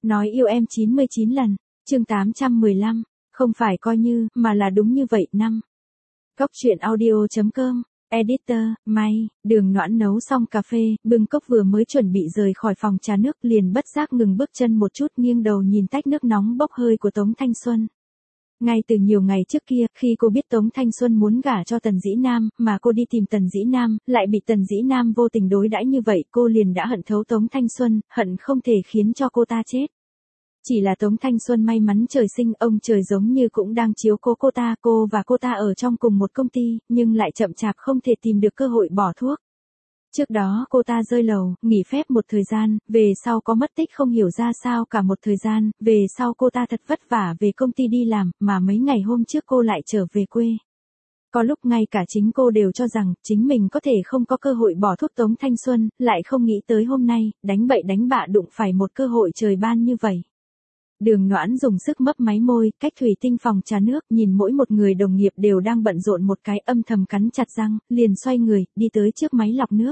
Nói yêu em 99 lần, chương 815, không phải coi như, mà là đúng như vậy năm. Cốc truyện audio.com, editor, May, Đường Noãn nấu xong cà phê, bưng cốc vừa mới chuẩn bị rời khỏi phòng trà nước liền bất giác ngừng bước chân một chút nghiêng đầu nhìn tách nước nóng bốc hơi của Tống Thanh Xuân. Ngay từ nhiều ngày trước kia, khi cô biết Tống Thanh Xuân muốn gả cho Tần Dĩ Nam, mà cô đi tìm Tần Dĩ Nam, lại bị Tần Dĩ Nam vô tình đối đãi như vậy, cô liền đã hận thấu Tống Thanh Xuân, hận không thể khiến cho cô ta chết. Chỉ là Tống Thanh Xuân may mắn trời sinh, ông trời giống như cũng đang chiếu cố cô và cô ta ở trong cùng một công ty, nhưng lại chậm chạp không thể tìm được cơ hội bỏ thuốc. Trước đó cô ta rơi lầu, nghỉ phép một thời gian, về sau có mất tích không hiểu ra sao cả một thời gian, về sau cô ta thật vất vả về công ty đi làm, mà mấy ngày hôm trước cô lại trở về quê. Có lúc ngay cả chính cô đều cho rằng chính mình có thể không có cơ hội bỏ thuốc Tống Thanh Xuân, lại không nghĩ tới hôm nay, đánh bậy đánh bạ đụng phải một cơ hội trời ban như vậy. Đường Noãn dùng sức mấp máy môi, cách thủy tinh phòng trà nước, nhìn mỗi một người đồng nghiệp đều đang bận rộn một cái, âm thầm cắn chặt răng, liền xoay người, đi tới trước máy lọc nước.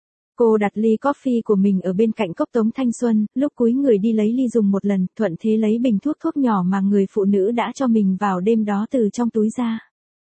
Cô đặt ly coffee của mình ở bên cạnh cốc Tống Thanh Xuân, lúc cúi người đi lấy ly dùng một lần, thuận thế lấy bình thuốc nhỏ mà người phụ nữ đã cho mình vào đêm đó từ trong túi ra.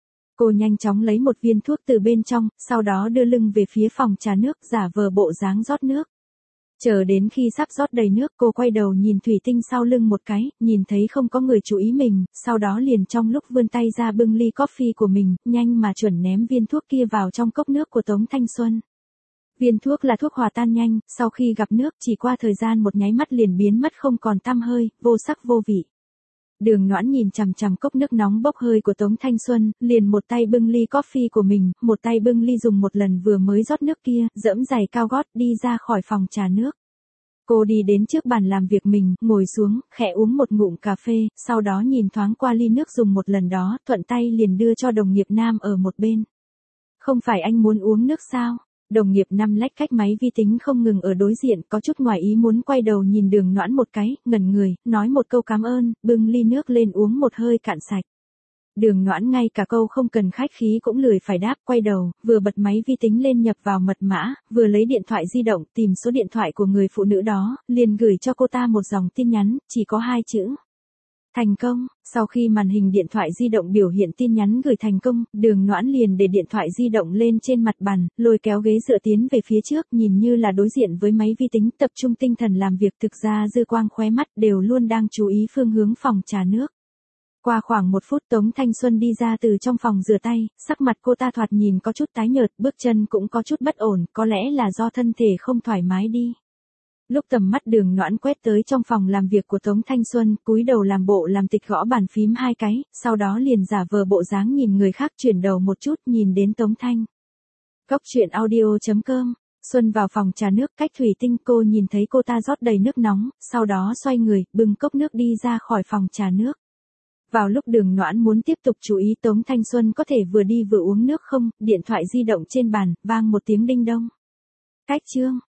Cô nhanh chóng lấy một viên thuốc từ bên trong, sau đó đưa lưng về phía phòng trà nước, giả vờ bộ dáng rót nước. Chờ đến khi sắp rót đầy nước, cô quay đầu nhìn thủy tinh sau lưng một cái, nhìn thấy không có người chú ý mình, sau đó liền trong lúc vươn tay ra bưng ly coffee của mình, nhanh mà chuẩn ném viên thuốc kia vào trong cốc nước của Tống Thanh Xuân. Viên thuốc là thuốc hòa tan nhanh, sau khi gặp nước chỉ qua thời gian một nháy mắt liền biến mất không còn tăm hơi, vô sắc vô vị. Đường Noãn nhìn chằm chằm cốc nước nóng bốc hơi của Tống Thanh Xuân, liền một tay bưng ly coffee của mình, một tay bưng ly dùng một lần vừa mới rót nước kia, giẫm giày cao gót đi ra khỏi phòng trà nước. Cô đi đến trước bàn làm việc mình, ngồi xuống, khẽ uống một ngụm cà phê, sau đó nhìn thoáng qua ly nước dùng một lần đó, thuận tay liền đưa cho đồng nghiệp nam ở một bên. Không phải anh muốn uống nước sao? Đồng nghiệp năm lách cách máy vi tính không ngừng ở đối diện, có chút ngoài ý muốn quay đầu nhìn Đường Noãn một cái, ngẩn người, nói một câu cảm ơn, bưng ly nước lên uống một hơi cạn sạch. Đường Noãn ngay cả câu không cần khách khí cũng lười phải đáp, quay đầu, vừa bật máy vi tính lên nhập vào mật mã, vừa lấy điện thoại di động tìm số điện thoại của người phụ nữ đó, liền gửi cho cô ta một dòng tin nhắn, chỉ có 2 chữ. Thành công. Sau khi màn hình điện thoại di động biểu hiện tin nhắn gửi thành công, Đường Noãn liền để điện thoại di động lên trên mặt bàn, lôi kéo ghế dựa tiến về phía trước, nhìn như là đối diện với máy vi tính, tập trung tinh thần làm việc, thực ra dư quang khóe mắt đều luôn đang chú ý phương hướng phòng trà nước. Qua khoảng 1 phút Tống Thanh Xuân đi ra từ trong phòng rửa tay, sắc mặt cô ta thoạt nhìn có chút tái nhợt, bước chân cũng có chút bất ổn, có lẽ là do thân thể không thoải mái đi. Lúc tầm mắt Đường Noãn quét tới trong phòng làm việc của Tống Thanh Xuân, cúi đầu làm bộ làm tịch gõ bàn phím 2 cái, sau đó liền giả vờ bộ dáng nhìn người khác, chuyển đầu một chút nhìn đến Tống Thanh. Cốc truyện audio.com, Xuân vào phòng trà nước, cách thủy tinh, cô nhìn thấy cô ta rót đầy nước nóng, sau đó xoay người, bưng cốc nước đi ra khỏi phòng trà nước. Vào lúc Đường Noãn muốn tiếp tục chú ý Tống Thanh Xuân có thể vừa đi vừa uống nước không, điện thoại di động trên bàn, vang một tiếng đinh đông. Cách chương.